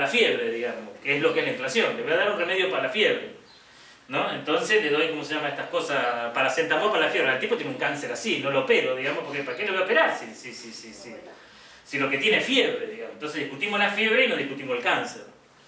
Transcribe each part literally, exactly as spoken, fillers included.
la fiebre, digamos, que es lo que es la inflación. Le voy a dar un remedio para la fiebre, ¿no? Entonces le doy, ¿cómo se llama estas cosas? Paracetamol para la fiebre. El tipo tiene un cáncer así, no lo opero, digamos, porque ¿para qué lo voy a operar? Si, si, si, si, si, si lo que tiene es fiebre, digamos. Entonces discutimos la fiebre y no discutimos el cáncer.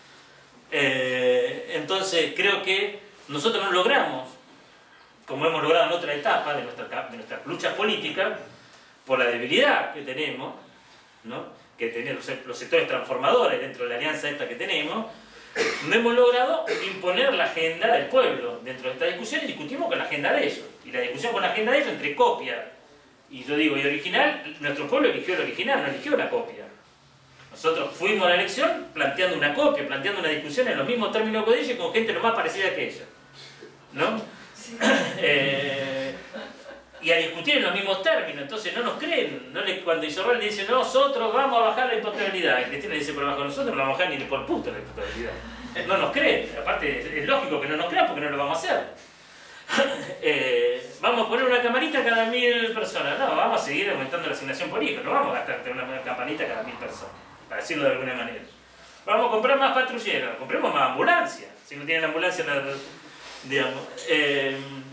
Eh, entonces creo que nosotros no logramos, como hemos logrado en otra etapa de nuestra, de nuestra lucha política, por la debilidad que tenemos, ¿no? Que tenemos los sectores transformadores dentro de la alianza esta que tenemos, no hemos logrado imponer la agenda del pueblo dentro de esta discusión y discutimos con la agenda de ellos. Y la discusión con la agenda de ellos entre copia y yo digo, y original, nuestro pueblo eligió el original, no eligió la copia. Nosotros fuimos a la elección planteando una copia, planteando una discusión en los mismos términos que ellos y con gente lo más parecida que ella, ¿no? Sí. eh, y a discutir en los mismos términos, entonces no nos creen. No le, cuando Isorral le dice, nosotros vamos a bajar la imputabilidad, y Cristina le dice, por abajo nosotros no vamos a bajar ni por puto la imputabilidad. No nos creen, aparte es lógico que no nos crean porque no lo vamos a hacer. eh, vamos a poner una camarita cada mil personas, no, vamos a seguir aumentando la asignación por hijo, no vamos a gastar una campanita cada mil personas, para decirlo de alguna manera. Vamos a comprar más patrulleros, compremos más ambulancias, si no tienen ambulancia, digamos. Eh,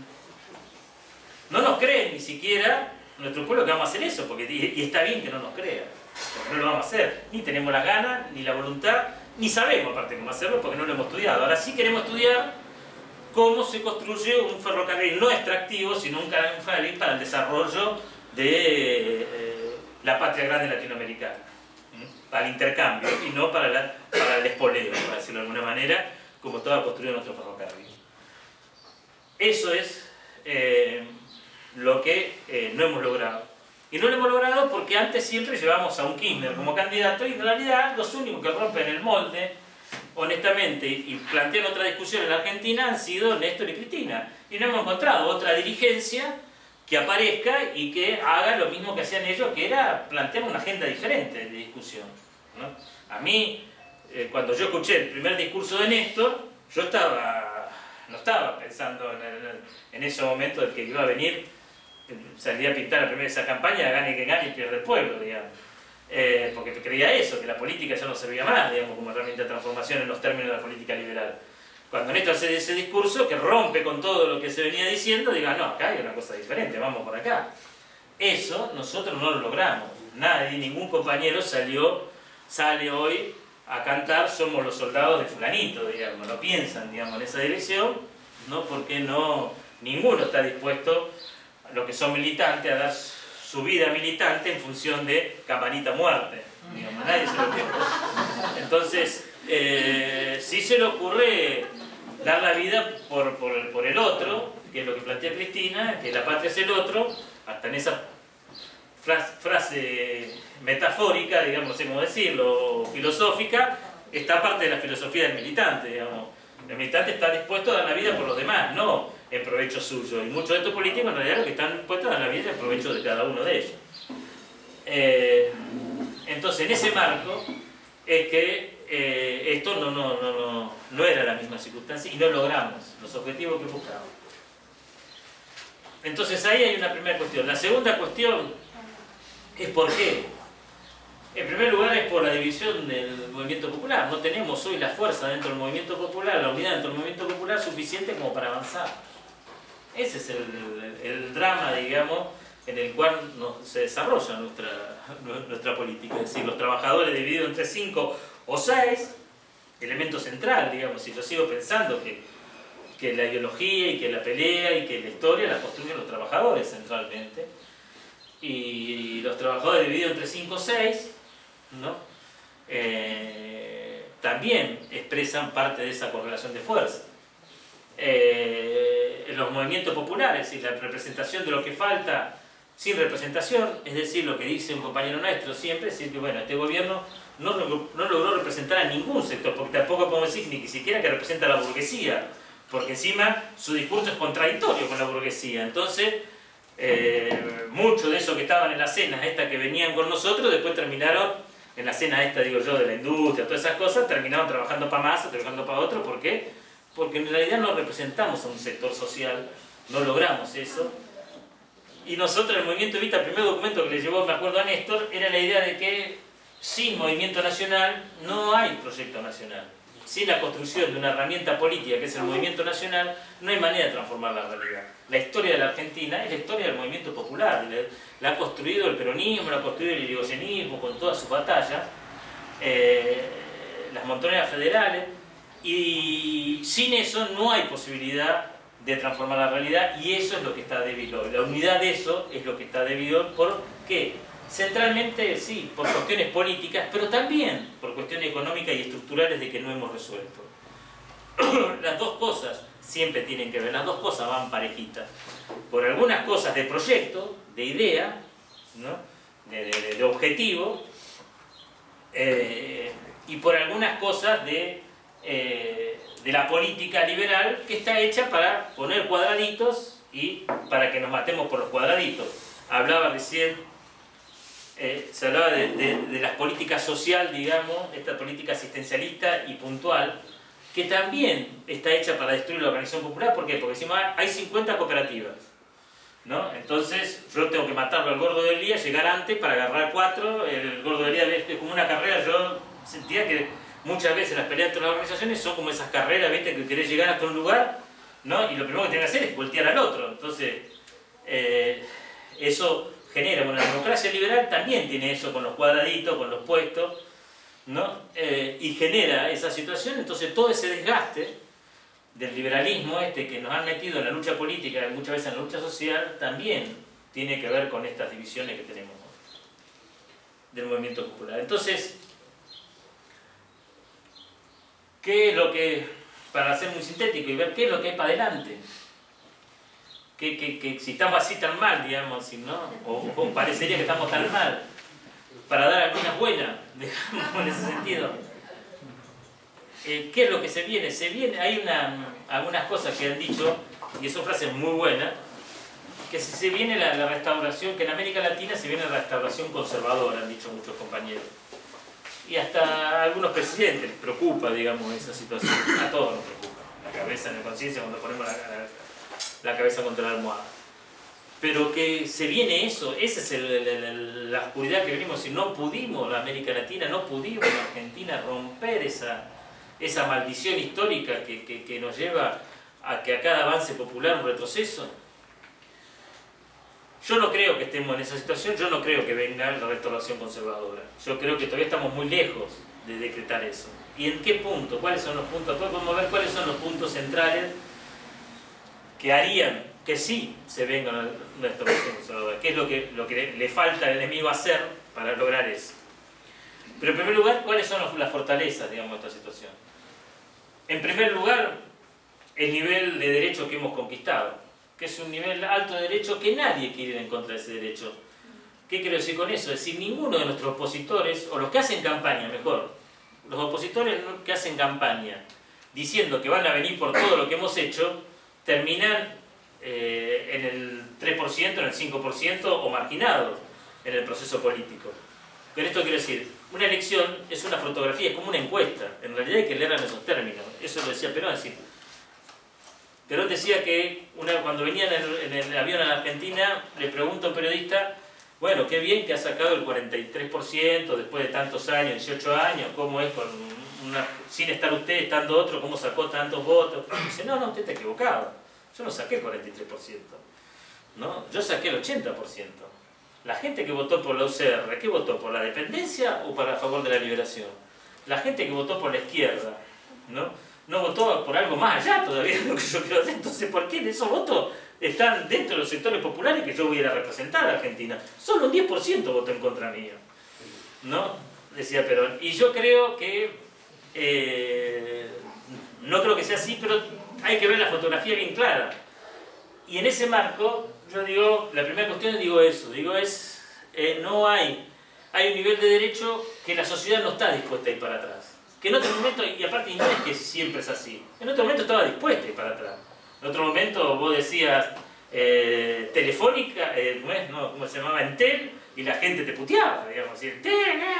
no nos creen ni siquiera nuestro pueblo que vamos a hacer eso, porque, y, y está bien que no nos crean, porque no lo vamos a hacer, ni tenemos las ganas, ni la voluntad, ni sabemos aparte cómo hacerlo porque no lo hemos estudiado. Ahora sí queremos estudiar cómo se construye un ferrocarril no extractivo, sino un ferrocarril para el desarrollo de eh, la patria grande latinoamericana, ¿sí? Para el intercambio y no para, la, para el espoleo, para decirlo de alguna manera, como estaba construido nuestro ferrocarril. Eso es eh, lo que eh, no hemos logrado. Y no lo hemos logrado porque antes siempre llevamos a un Kirchner como candidato y en realidad los únicos que rompen el molde, honestamente, y plantean otra discusión en la Argentina han sido Néstor y Cristina. Y no hemos encontrado otra dirigencia que aparezca y que haga lo mismo que hacían ellos, que era plantear una agenda diferente de discusión, ¿no? A mí, eh, cuando yo escuché el primer discurso de Néstor, yo estaba, no estaba pensando en, el, en ese momento del que iba a venir, salía a pintar la primera esa campaña, gane que gane y pierde el pueblo, digamos. Eh, porque creía eso, que la política ya no servía más, digamos, como herramienta de transformación en los términos de la política liberal. Cuando Néstor hace ese discurso, que rompe con todo lo que se venía diciendo, diga, no, acá hay una cosa diferente, vamos por acá. Eso nosotros no lo logramos. Nadie, ningún compañero salió, sale hoy a cantar somos los soldados de fulanito, digamos, no piensan, digamos, en esa dirección, ¿no? Porque no, ninguno está dispuesto, los que son militantes, a dar su vida militante en función de campanita muerte, digamos, nadie se lo ocurre. Entonces, eh, sí se le ocurre dar la vida por, por, por el otro, que es lo que plantea Cristina, que la patria es el otro, hasta en esa frase, frase metafórica, digamos, no sé cómo decirlo, filosófica, está parte de la filosofía del militante, digamos. El militante está dispuesto a dar la vida por los demás, no en provecho suyo. Y muchos de estos políticos en realidad lo que están dispuestos a dar la vida en provecho de cada uno de ellos. Eh, entonces, en ese marco es que eh, esto no, no, no, no, no era la misma circunstancia y no logramos los objetivos que buscábamos. Entonces ahí hay una primera cuestión. La segunda cuestión es por qué. En primer lugar es por la división del movimiento popular. No tenemos hoy la fuerza dentro del movimiento popular, la unidad dentro del movimiento popular suficiente como para avanzar. Ese es el, el, el drama, digamos, en el cual nos, se desarrolla nuestra, nuestra política. Es decir, los trabajadores divididos entre cinco o seis, elemento central, digamos. Y yo sigo pensando que, que la ideología y que la pelea y que la historia la construyen los trabajadores centralmente. Y los trabajadores divididos entre cinco o seis, ¿no? Eh, también expresan parte de esa correlación de fuerza. Eh, en los movimientos populares y la representación de lo que falta sin representación, es decir, lo que dice un compañero nuestro siempre, es decir, que bueno, este gobierno no, no logró representar a ningún sector, porque tampoco podemos decir ni siquiera que representa a la burguesía, porque encima su discurso es contradictorio con la burguesía. Entonces, eh, muchos de esos que estaban en las cenas estas que venían con nosotros, después terminaron en la cena esta, digo yo, de la industria, todas esas cosas, terminaron trabajando para más o trabajando para otro. ¿Por qué? Porque en realidad no representamos a un sector social, no logramos eso. Y nosotros, el Movimiento Evita, el primer documento que le llevó, me acuerdo, a Néstor, era la idea de que sin movimiento nacional no hay proyecto nacional. Sin la construcción de una herramienta política que es el movimiento nacional, no hay manera de transformar la realidad. La historia de la Argentina es la historia del movimiento popular. La ha construido el peronismo, la ha construido el irigoyenismo con todas sus batallas, eh, las montoneras federales, y sin eso no hay posibilidad de transformar la realidad, y eso es lo que está débil hoy. La unidad de eso es lo que está débil hoy. ¿Por qué? Centralmente, sí, por cuestiones políticas, pero también por cuestiones económicas y estructurales de que no hemos resuelto. Las dos cosas siempre tienen que ver, las dos cosas van parejitas. Por algunas cosas de proyecto, de idea, ¿no? de, de, de objetivo, eh, y por algunas cosas de, eh, de la política liberal que está hecha para poner cuadraditos y para que nos matemos por los cuadraditos. Hablaba recién... Eh, se hablaba de, de, de las políticas social, digamos, esta política asistencialista y puntual, que también está hecha para destruir la organización popular. ¿Por qué? Porque decimos, ah, hay cincuenta cooperativas, ¿no? Entonces yo tengo que matarlo al gordo del día, llegar antes para agarrar cuatro. El gordo del día es como una carrera. Yo sentía que muchas veces las peleas entre las organizaciones son como esas carreras, ¿viste? Que querés llegar hasta un lugar, ¿no? Y lo primero que tenés que hacer es voltear al otro. Entonces, eh, eso... genera, bueno, la democracia liberal también tiene eso con los cuadraditos, con los puestos, ¿no? Eh, y genera esa situación. Entonces todo ese desgaste del liberalismo este que nos han metido en la lucha política y muchas veces en la lucha social también tiene que ver con estas divisiones que tenemos, ¿no? Del movimiento popular. Entonces, ¿qué es lo que, para ser muy sintético y ver qué es lo que hay para adelante? Que, que, que si estamos así tan mal, digamos, si no, o, o parecería que estamos tan mal, para dar algunas buenas, digamos, en ese sentido. Eh, ¿Qué es lo que se viene? Se viene, hay una, algunas cosas que han dicho, y son frases muy buenas, que si se viene la, la restauración, que en América Latina se viene la restauración conservadora, han dicho muchos compañeros. Y hasta a algunos presidentes les preocupa, digamos, esa situación. A todos nos preocupa. La cabeza en la conciencia cuando ponemos la, la la cabeza contra la almohada. Pero que se viene eso, esa es el, el, el, la oscuridad que venimos. Si no pudimos, la América Latina, no pudimos, la Argentina, romper esa, esa maldición histórica que, que, que nos lleva a que a cada avance popular un retroceso. Yo no creo que estemos en esa situación, yo no creo que venga la restauración conservadora. Yo creo que todavía estamos muy lejos de decretar eso. ¿Y en qué punto? ¿Cuáles son los puntos? Después podemos ver cuáles son los puntos centrales que harían que sí se venga una restauración conservadora. ¿Qué es lo que, lo que le falta al enemigo hacer para lograr eso? Pero en primer lugar, ¿cuáles son las fortalezas, digamos, de esta situación? En primer lugar, el nivel de derecho que hemos conquistado, que es un nivel alto de derecho que nadie quiere ir en contra de ese derecho. ¿Qué quiero decir con eso? Es decir, ninguno de nuestros opositores, o los que hacen campaña, mejor, los opositores que hacen campaña, diciendo que van a venir por todo lo que hemos hecho, terminan eh, en el tres por ciento, en el cinco por ciento o marginados en el proceso político. Con esto quiero decir, una elección es una fotografía, es como una encuesta. En realidad hay que leerla en esos términos. Eso lo decía Perón. Es decir, Perón decía que una, cuando venía en el, en el avión a la Argentina, le pregunta a un periodista, bueno, qué bien que ha sacado el cuarenta y tres por ciento después de tantos años, dieciocho años, ¿cómo es con una, sin estar usted, estando otro, cómo sacó tantos votos? Y dice, no, no, usted está equivocado. Yo no saqué el cuarenta y tres por ciento, ¿no? Yo saqué el ochenta por ciento. La gente que votó por la U C R, ¿qué votó? ¿Por la dependencia o para a favor de la liberación? La gente que votó por la izquierda, ¿no? No votó por algo más allá todavía de lo que yo quiero hacer. Entonces, ¿por qué esos votos están dentro de los sectores populares que yo voy a ir a representar a Argentina? Solo un diez por ciento votó en contra mío, ¿no? Decía Perón. Y yo creo que, eh, no creo que sea así, pero hay que ver la fotografía bien clara. Y en ese marco, yo digo, la primera cuestión digo eso, digo es, eh, no hay, hay un nivel de derecho que la sociedad no está dispuesta a ir para atrás. Que en otro momento, y aparte no es que siempre es así, en otro momento estaba dispuesta a ir para atrás. En otro momento vos decías eh, Telefónica, eh, ¿cómo es? No, ¿cómo se llamaba? Entel, y la gente te puteaba, digamos, y Entel,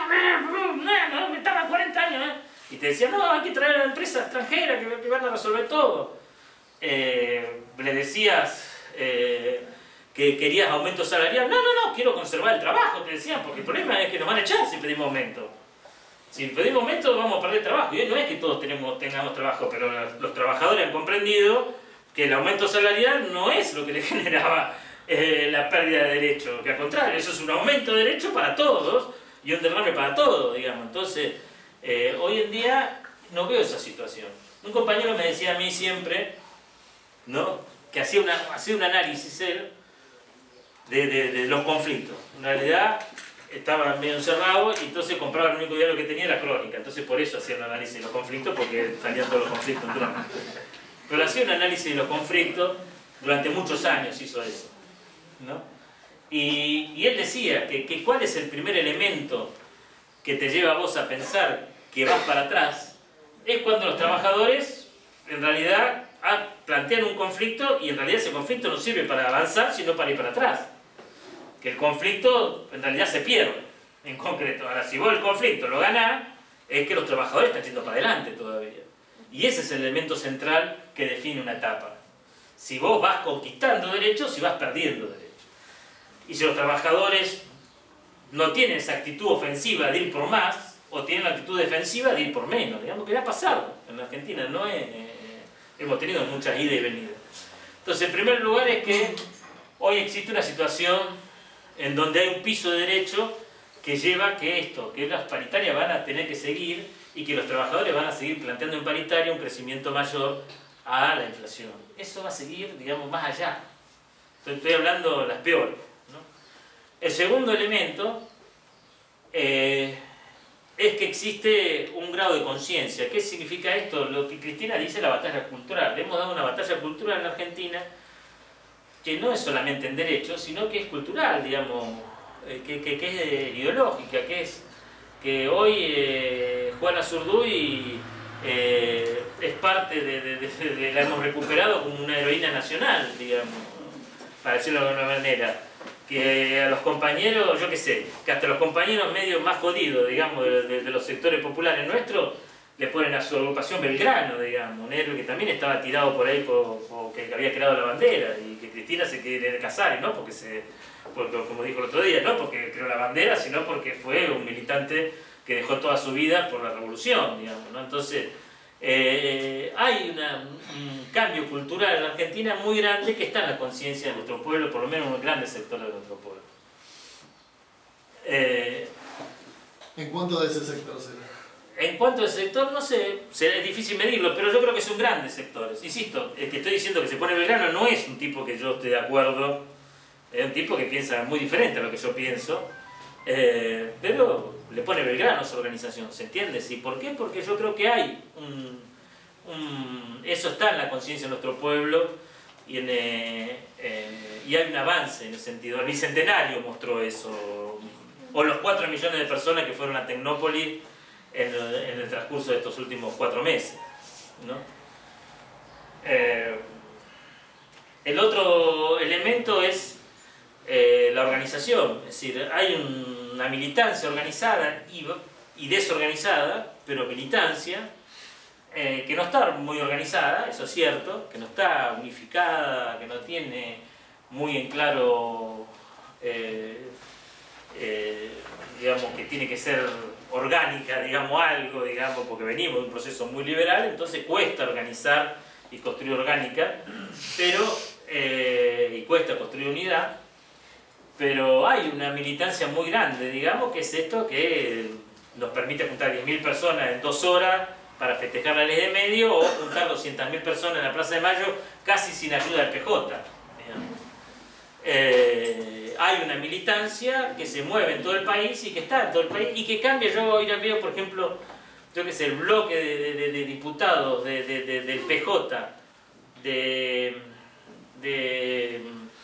no, me tardan cuarenta años, ¿eh? Y te decían, no, hay que traer a la empresa extranjera que, que van a resolver todo. Eh, le decías eh, que querías aumento salarial. No, no, no, quiero conservar el trabajo, te decían, porque el problema es que nos van a echar si pedimos aumento. Si pedimos aumento vamos a perder trabajo. Y hoy no es que todos tenemos, tengamos trabajo, pero los trabajadores han comprendido que el aumento salarial no es lo que le generaba eh, la pérdida de derechos, que al contrario, eso es un aumento de derechos para todos y un derrame para todos, digamos. Entonces, eh, hoy en día no veo esa situación. Un compañero me decía a mí siempre, ¿no?, que hacía, una, hacía un análisis él de, de, de los conflictos. En realidad estaba medio encerrado y entonces compraba el único diario que tenía era Crónica. Entonces por eso hacía un análisis de los conflictos, porque salían todos los conflictos en Crónica. Pero hacía un análisis de los conflictos, durante muchos años hizo eso, ¿no? Y, y él decía que, que cuál es el primer elemento que te lleva a vos a pensar que vas para atrás, es cuando los trabajadores en realidad ah, plantean un conflicto y en realidad ese conflicto no sirve para avanzar, sino para ir para atrás. Que el conflicto en realidad se pierde, en concreto. Ahora, si vos el conflicto lo ganás, es que los trabajadores están yendo para adelante todavía. Y ese es el elemento central que define una etapa. Si vos vas conquistando derechos y vas perdiendo derechos. Y si los trabajadores no tienen esa actitud ofensiva de ir por más, o tienen la actitud defensiva de ir por menos, digamos que ya ha pasado en la Argentina, no es, eh, hemos tenido muchas idas y venidas. Entonces, en primer lugar es que hoy existe una situación en donde hay un piso de derecho que lleva que esto, que las paritarias van a tener que seguir y que los trabajadores van a seguir planteando en paritaria un crecimiento mayor a la inflación. Eso va a seguir, digamos, más allá. Estoy, estoy hablando de las peores, ¿no? El segundo elemento eh, es que existe un grado de conciencia. ¿Qué significa esto? Lo que Cristina dice, la batalla cultural. Le hemos dado una batalla cultural en la Argentina que no es solamente en derechos, sino que es cultural, digamos, eh, que, que, que es ideológica, que es que hoy eh, Juana Zurduy eh, es parte de, de, de, de, la hemos recuperado como una heroína nacional, digamos, para decirlo de alguna manera. Que a los compañeros, yo qué sé, que hasta los compañeros medio más jodidos, digamos, de, de, de los sectores populares nuestros, le ponen a su agrupación Belgrano, digamos, un héroe que también estaba tirado por ahí por, por que había creado la bandera y que Cristina se quiere casar, y no porque se, porque, como dijo el otro día, no porque creó la bandera, sino porque fue un militante que dejó toda su vida por la revolución, digamos, ¿no? Entonces, eh, hay una, un cambio cultural en la Argentina muy grande que está en la conciencia de nuestro pueblo, por lo menos en un grande sector de nuestro pueblo. Eh, ¿En cuánto de ese sector será? En cuanto al sector, no sé, es difícil medirlo, pero yo creo que son grandes sectores. Insisto, el que estoy diciendo que se pone Belgrano no es un tipo que yo esté de acuerdo, es un tipo que piensa muy diferente a lo que yo pienso, eh, pero le pone Belgrano a su organización, ¿se entiende? ¿Sí? ¿Por qué? Porque yo creo que hay un... un eso está en la conciencia de nuestro pueblo y, en, eh, eh, y hay un avance en ese sentido. El Bicentenario mostró eso, o los cuatro millones de personas que fueron a Tecnópolis En el, en el transcurso de estos últimos cuatro meses, ¿no? Eh, el otro elemento es eh, la organización, es decir, hay un, una militancia organizada y, y desorganizada, pero militancia, eh, que no está muy organizada, eso es cierto, que no está unificada, que no tiene muy en claro, eh, eh, digamos, que tiene que ser orgánica, digamos, algo, digamos, porque venimos de un proceso muy liberal, entonces cuesta organizar y construir orgánica, pero, eh, y cuesta construir unidad, pero hay una militancia muy grande, digamos, que es esto que nos permite juntar diez mil personas en dos horas para festejar la ley de medio, o juntar doscientas mil personas en la Plaza de Mayo casi sin ayuda del P J, digamos. Eh, hay una militancia que se mueve en todo el país y que está en todo el país y que cambia. Yo hoy veo, por ejemplo, yo que sé, el bloque de, de, de diputados de, de, de, del P J de, de,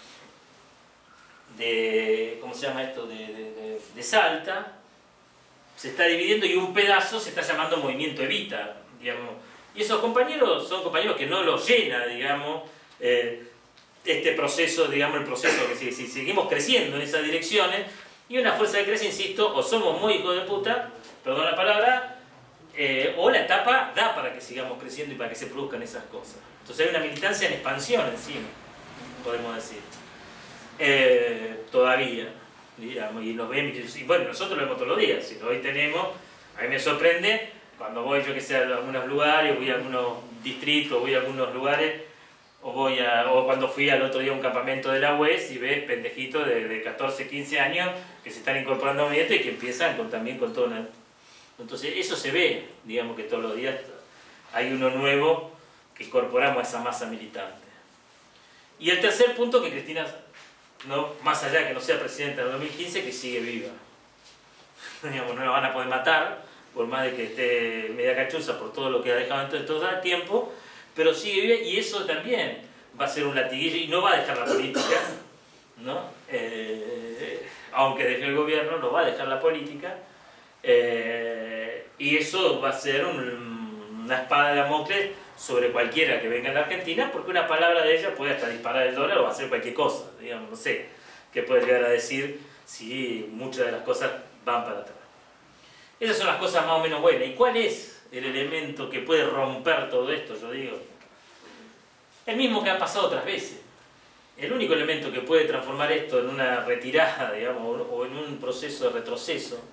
de ¿cómo se llama esto? De, de, de, de Salta, se está dividiendo y un pedazo se está llamando Movimiento Evita, digamos. Y esos compañeros son compañeros que no los llena, digamos, eh, este proceso, digamos, el proceso que si, si seguimos creciendo en esas direcciones, y una fuerza que crece, insisto, o somos muy hijos de puta, perdón la palabra, eh, o la etapa da para que sigamos creciendo y para que se produzcan esas cosas. Entonces hay una militancia en expansión encima, podemos decir. eh, todavía, digamos, y nos ven, y bueno, nosotros lo vemos todos los días, si hoy tenemos, a mí me sorprende, cuando voy yo que sé a algunos lugares, voy a algunos distritos, voy a algunos lugares, o, voy a, o cuando fui al otro día a un campamento de la U E S y ves pendejitos de, de catorce, quince años que se están incorporando a movimiento y que empiezan con, también con todo una... Entonces eso se ve, digamos que todos los días hay uno nuevo que incorporamos a esa masa militante. Y el tercer punto que Cristina, no, más allá de que no sea presidenta en el dos mil quince, que sigue viva. Digamos, no la van a poder matar, por más de que esté media cachuza por todo lo que ha dejado en todo el tiempo, pero sigue viva y eso también va a ser un latiguillo y no va a dejar la política, ¿no? Eh, aunque deje el gobierno, no va a dejar la política, eh, y eso va a ser un, una espada de Damocles sobre cualquiera que venga a la Argentina, porque una palabra de ella puede hasta disparar el dólar o hacer cualquier cosa, digamos, no sé qué puede llegar a decir si muchas de las cosas van para atrás. Esas son las cosas más o menos buenas. ¿Y cuál es el elemento que puede romper todo esto, yo digo? El mismo que ha pasado otras veces. El único elemento que puede transformar esto en una retirada, digamos, o en un proceso de retroceso,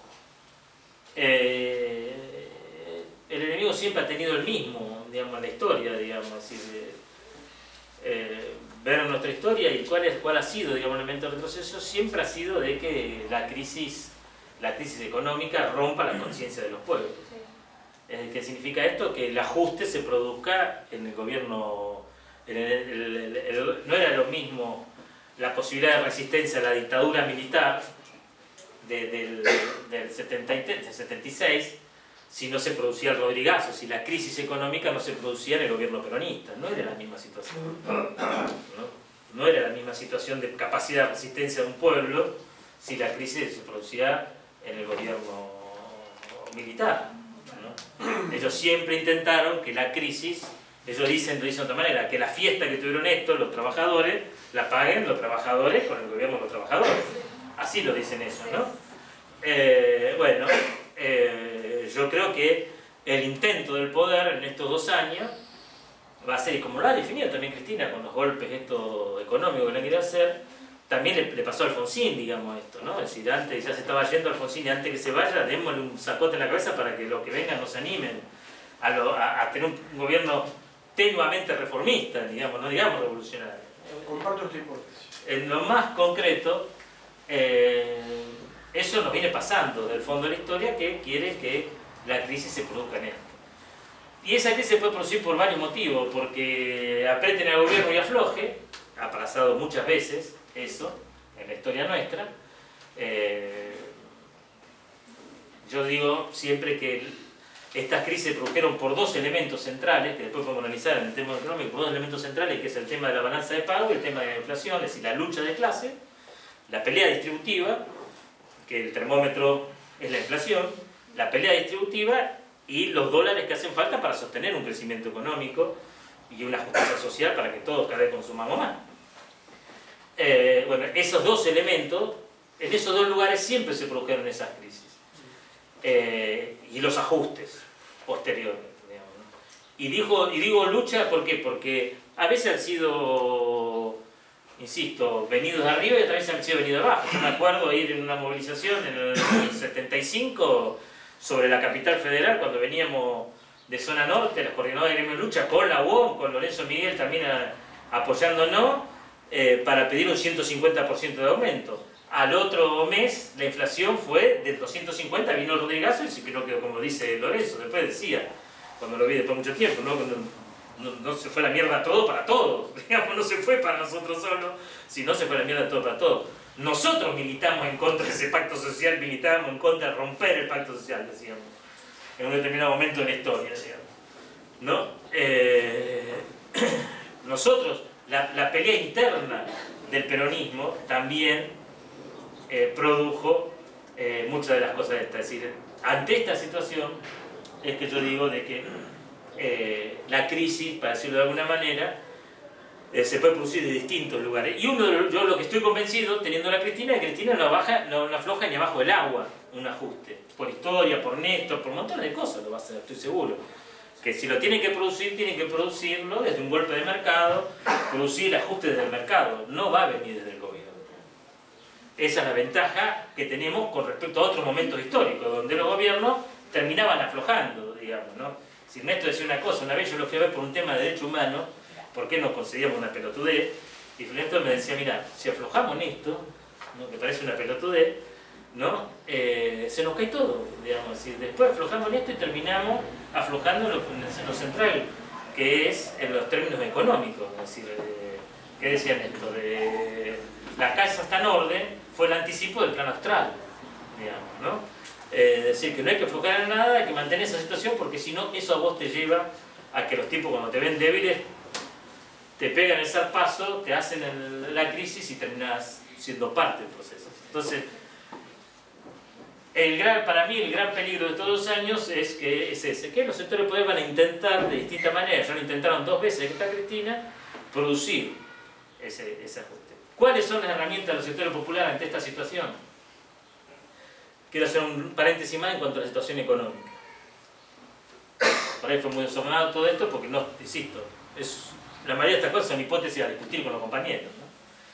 eh, el enemigo siempre ha tenido el mismo, digamos, en la historia, digamos, así de, eh, ver nuestra historia y cuál, es, cuál ha sido, digamos, el elemento de retroceso, siempre ha sido de que la crisis, la crisis económica rompa la conciencia de los pueblos. Eh, ¿Qué significa esto? Que el ajuste se produzca en el gobierno, en el, el, el, el, no era lo mismo la posibilidad de resistencia a la dictadura militar de, del, del setenta y seis, si no se producía el Rodrigazo, si la crisis económica no se producía en el gobierno peronista. No era la misma situación. No, no era la misma situación de capacidad de resistencia de un pueblo si la crisis se producía en el gobierno militar, ¿no? Ellos siempre intentaron que la crisis, ellos dicen, lo dicen de otra manera, que la fiesta que tuvieron estos, los trabajadores, la paguen los trabajadores con el gobierno de los trabajadores. Así lo dicen ellos, ¿no? Eh, bueno, eh, yo creo que el intento del poder en estos dos años va a ser, y como lo ha definido también Cristina con los golpes estos económicos que le quiere hacer, también le, le pasó a Alfonsín, digamos, esto, ¿no? Es decir, antes ya se estaba yendo Alfonsín y antes que se vaya, démosle un sacote en la cabeza para que los que vengan no se animen a, lo, a, a tener un gobierno tenuamente reformista, digamos, no digamos revolucionario. Comparto esta hipótesis. En lo más concreto, eh, eso nos viene pasando del fondo de la historia, que quiere que la crisis se produzca en esto. Y esa crisis se puede producir por varios motivos, porque aprieten al gobierno y afloje, ha pasado muchas veces eso en la historia nuestra. Eh, yo digo siempre que estas crisis se produjeron por dos elementos centrales, que después podemos analizar en el tema económico, por dos elementos centrales, que es el tema de la balanza de pago y el tema de la inflación, es decir, la lucha de clase, la pelea distributiva, que el termómetro es la inflación, la pelea distributiva y los dólares que hacen falta para sostener un crecimiento económico y una justicia social para que todos cada vez consumamos más. Eh, bueno, esos dos elementos, en esos dos lugares siempre se produjeron esas crisis. Eh, y los ajustes posteriores, digamos, ¿no? Y, digo, y digo lucha, ¿por qué? Porque a veces han sido, insisto, venidos de arriba y otras veces han sido venidos de abajo. Yo me acuerdo ir en una movilización en el setenta y cinco sobre la capital federal, cuando veníamos de zona norte, las coordinadoras de gremio de lucha, con la U O M, con Lorenzo Miguel también a, apoyándonos, eh, para pedir un ciento cincuenta por ciento de aumento. Al otro mes la inflación fue del doscientos cincuenta, vino el Rodrigazo y se quedó, como dice Lorenzo, después decía, cuando lo vi después de mucho tiempo, ¿no? No, no, no se fue la mierda todo para todos, digamos, no se fue para nosotros solos, sino se fue la mierda todo para todos. Nosotros militamos en contra de ese pacto social, militábamos en contra de romper el pacto social, decíamos, en un determinado momento de la historia, digamos, ¿no? Eh, nosotros, la, la pelea interna del peronismo también Eh, produjo eh, muchas de las cosas de esta. Es decir, ante esta situación es que yo digo de que eh, la crisis, para decirlo de alguna manera, eh, se puede producir de distintos lugares. Y uno de los, yo lo que estoy convencido, teniendo a la Cristina, es que Cristina no, baja, no, no afloja ni abajo del agua un ajuste. Por historia, por Néstor, por montones de cosas lo va a hacer, estoy seguro. Que si lo tienen que producir, tienen que producirlo desde un golpe de mercado, producir el ajuste desde el mercado, no va a venir desde el gobierno. Esa es la ventaja que tenemos con respecto a otros momentos históricos, donde los gobiernos terminaban aflojando, digamos, ¿no? Si Ernesto decía una cosa, una vez yo lo fui a ver por un tema de derecho humano, ¿por qué nos concedíamos una pelotudez? Y Ernesto me decía, mira, si aflojamos en esto, ¿no? Que parece una pelotudez, ¿no? Eh, se nos cae todo, digamos, si después aflojamos en esto y terminamos aflojando en lo, en lo central, que es en los términos económicos, es decir, eh, ¿qué decían esto? De, la casa está en orden, fue el anticipo del plan austral, digamos, ¿no? Eh, es decir, que no hay que aflojar en nada, hay que mantener esa situación, porque si no, eso a vos te lleva a que los tipos cuando te ven débiles, te pegan el zarpazo, te hacen el, la crisis y terminas siendo parte del proceso. Entonces, el gran, para mí el gran peligro de todos los años es que es ese, que los sectores de poder van a intentar de distintas maneras, ya lo intentaron dos veces que está Cristina, producir ese, ese ajuste. ¿Cuáles son las herramientas de los sectores populares ante esta situación? Quiero hacer un paréntesis más en cuanto a la situación económica. Por ahí fue muy desordenado todo esto porque, no, insisto, es, la mayoría de estas cosas son hipótesis a discutir con los compañeros, ¿no?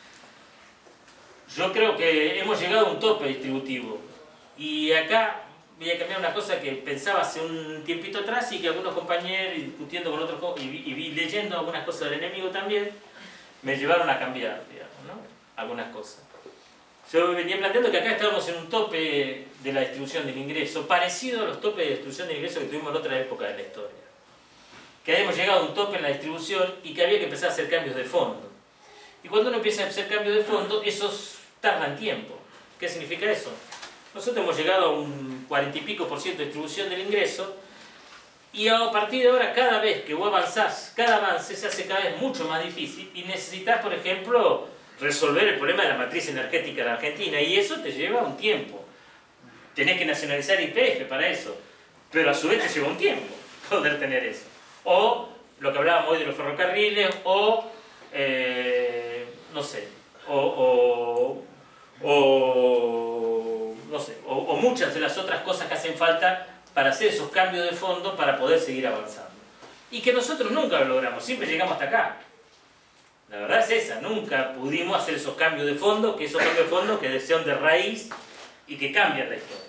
Yo creo que hemos llegado a un tope distributivo. Y acá voy a cambiar una cosa que pensaba hace un tiempito atrás y que algunos compañeros, discutiendo con otros y, y, y leyendo algunas cosas del enemigo también, me llevaron a cambiar, digamos, ¿no? Algunas cosas. Yo venía planteando que acá estábamos en un tope de la distribución del ingreso, parecido a los topes de distribución del ingreso que tuvimos en otra época de la historia. Que habíamos llegado a un tope en la distribución y que había que empezar a hacer cambios de fondo. Y cuando uno empieza a hacer cambios de fondo, esos tardan tiempo. ¿Qué significa eso? Nosotros hemos llegado a un cuarenta y pico por ciento de distribución del ingreso y a partir de ahora, cada vez que vos avanzás, cada avance se hace cada vez mucho más difícil y necesitas, por ejemplo, resolver el problema de la matriz energética de la Argentina y eso te lleva un tiempo. Tenés que nacionalizar Y P F para eso, pero a su vez te lleva un tiempo poder tener eso. O lo que hablábamos hoy de los ferrocarriles, o eh, no sé, o, o, o no sé, o, o muchas de las otras cosas que hacen falta para hacer esos cambios de fondo para poder seguir avanzando. Y que nosotros nunca lo logramos, siempre llegamos hasta acá. La verdad es esa, nunca pudimos hacer esos cambios de fondo, que esos cambios de fondo que son de raíz y que cambian la historia.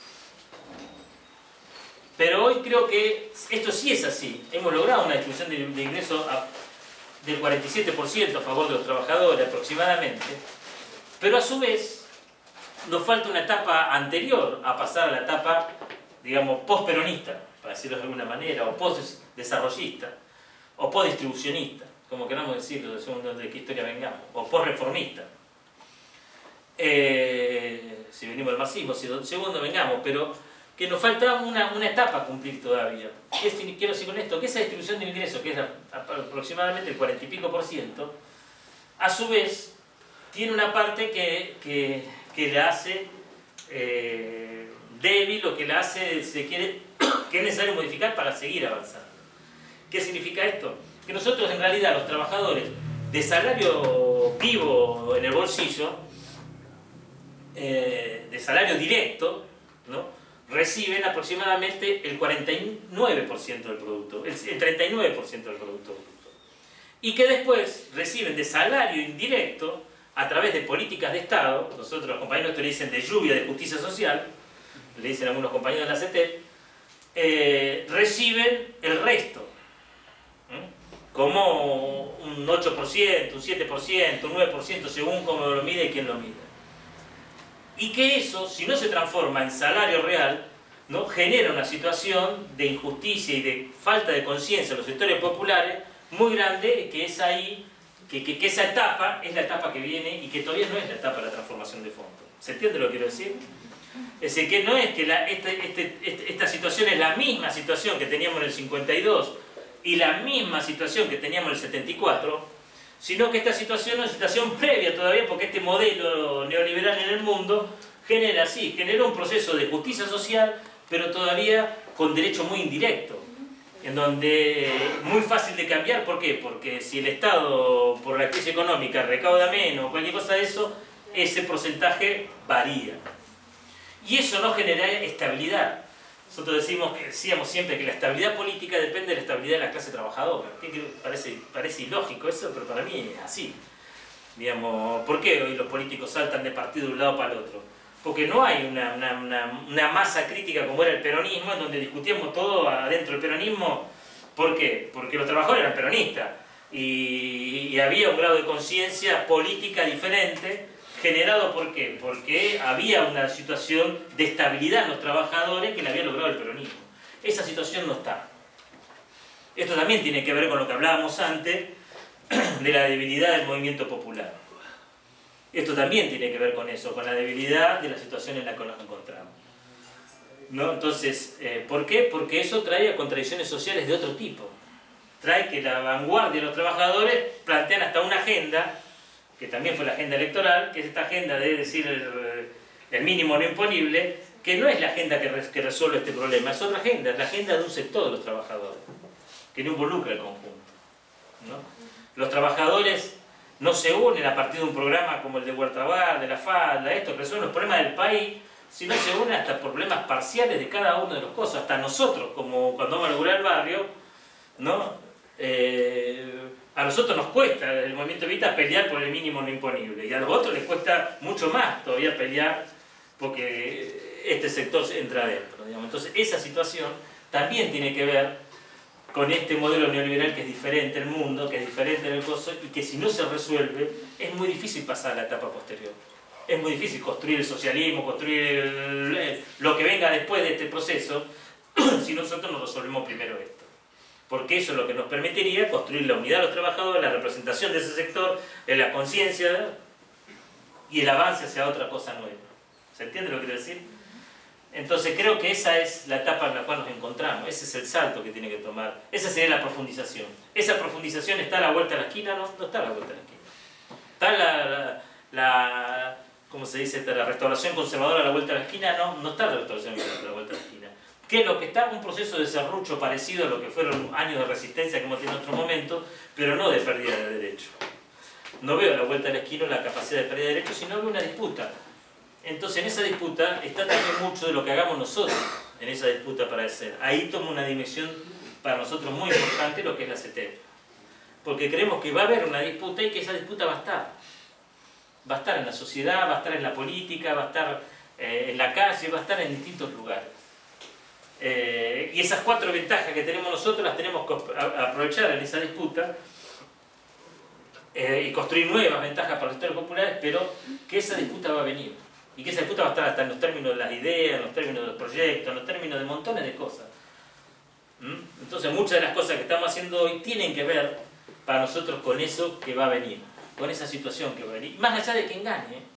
Pero hoy creo que esto sí es así. Hemos logrado una distribución de, de ingresos a, del cuarenta y siete por ciento a favor de los trabajadores aproximadamente, pero a su vez nos falta una etapa anterior a pasar a la etapa, digamos, post-peronista, para decirlo de alguna manera, o post-desarrollista, o post-distribucionista, como queramos decirlo, según de qué historia vengamos, o post-reformista. Eh, si venimos del marxismo, si segundo vengamos, pero que nos falta una, una etapa a cumplir todavía. ¿Qué quiero decir con esto? Que esa distribución de ingresos, que es aproximadamente el cuarenta y pico por ciento, a su vez tiene una parte que, que, que la hace eh, débil o que la hace, se quiere, que es necesario modificar para seguir avanzando. ¿Qué significa esto? Que nosotros en realidad los trabajadores de salario vivo en el bolsillo, eh, de salario directo, ¿no?, reciben aproximadamente el cuarenta y nueve por ciento del producto, el treinta y nueve por ciento del producto bruto. Y que después reciben de salario indirecto, a través de políticas de Estado, nosotros los compañeros te dicen de lluvia de justicia social, le dicen algunos compañeros de la C T, eh, reciben el resto. ¿eh? Como un ocho por ciento, un siete por ciento, un nueve por ciento, según cómo lo mide y quién lo mide. Y que eso, si no se transforma en salario real, ¿no?, genera una situación de injusticia y de falta de conciencia en los sectores populares muy grande, que es ahí, que, que, que esa etapa es la etapa que viene y que todavía no es la etapa de la transformación de fondo. ¿Se entiende lo que quiero decir? Es decir, que no es que la, este, este, este, esta situación es la misma situación que teníamos en el cincuenta y dos y la misma situación que teníamos en el setenta y cuatro, sino que esta situación es una situación previa todavía, porque este modelo neoliberal en el mundo genera así, genera un proceso de justicia social, pero todavía con derecho muy indirecto, en donde muy fácil de cambiar. ¿Por qué? Porque si el Estado, por la crisis económica, recauda menos o cualquier cosa de eso, ese porcentaje varía. Y eso no genera estabilidad. Nosotros decimos que, decíamos siempre que la estabilidad política depende de la estabilidad de la clase trabajadora. Que parece, parece ilógico eso, pero para mí es así. Digamos, ¿por qué hoy los políticos saltan de partido de un lado para el otro? Porque no hay una, una, una, una masa crítica como era el peronismo, en donde discutíamos todo adentro del peronismo. ¿Por qué? Porque los trabajadores eran peronistas y, y había un grado de conciencia política diferente, generado ¿por qué? Porque había una situación de estabilidad en los trabajadores que le había logrado el peronismo. Esa situación no está. Esto también tiene que ver con lo que hablábamos antes de la debilidad del movimiento popular. Esto también tiene que ver con eso, con la debilidad de la situación en la que nos encontramos. ¿No? Entonces, eh, ¿por qué? Porque eso trae a contradicciones sociales de otro tipo. Trae que la vanguardia de los trabajadores plantean hasta una agenda, que también fue la agenda electoral, que es esta agenda de decir el, el mínimo no imponible, que no es la agenda que, res, que resuelve este problema, es otra agenda, es la agenda de un sector de los trabajadores, que no involucra el conjunto, ¿no? Los trabajadores no se unen a partir de un programa como el de Huerta Bar, de la falda, esto que resuelve los problemas del país, sino se unen hasta por problemas parciales de cada uno de los cosas, hasta nosotros, como cuando vamos a inaugurar el barrio, ¿no? Eh, a nosotros nos cuesta, el movimiento Evita, pelear por el mínimo no imponible, y a los otros les cuesta mucho más todavía pelear porque este sector entra adentro, digamos. Entonces esa situación también tiene que ver con este modelo neoliberal que es diferente en el mundo, que es diferente en el coso, y que si no se resuelve, es muy difícil pasar a la etapa posterior. Es muy difícil construir el socialismo, construir el, el, lo que venga después de este proceso, si nosotros no resolvemos primero esto. Porque eso es lo que nos permitiría construir la unidad de los trabajadores, la representación de ese sector, la conciencia y el avance hacia otra cosa nueva. ¿Se entiende lo que quiero decir? Entonces creo que esa es la etapa en la cual nos encontramos, ese es el salto que tiene que tomar, esa sería la profundización. ¿Esa profundización está a la vuelta de la esquina? No, no está a la vuelta de la esquina. ¿Está la, la, la ¿cómo se dice? La restauración conservadora a la vuelta de la esquina? No, no está la restauración a la vuelta de la esquina. ¿Qué es lo que está? Un proceso de serrucho parecido a lo que fueron años de resistencia que hemos tenido en otros momentos, pero no de pérdida de derechos. No veo a la vuelta de la esquina la capacidad de pérdida de derechos, sino veo una disputa. Entonces en esa disputa está también mucho de lo que hagamos nosotros en esa disputa para hacer. Ahí toma una dimensión para nosotros muy importante lo que es la C E T E P. Porque creemos que va a haber una disputa y que esa disputa va a estar. Va a estar en la sociedad, va a estar en la política, va a estar eh, en la calle, va a estar en distintos lugares. Eh, y esas cuatro ventajas que tenemos nosotros las tenemos que aprovechar en esa disputa eh, y construir nuevas ventajas para los sectores populares, pero que esa disputa va a venir. Y que esa disputa va a estar hasta en los términos de las ideas, en los términos de los proyectos, en los términos de montones de cosas. ¿Mm? Entonces muchas de las cosas que estamos haciendo hoy tienen que ver para nosotros con eso que va a venir, con esa situación que va a venir. Más allá de quien gane,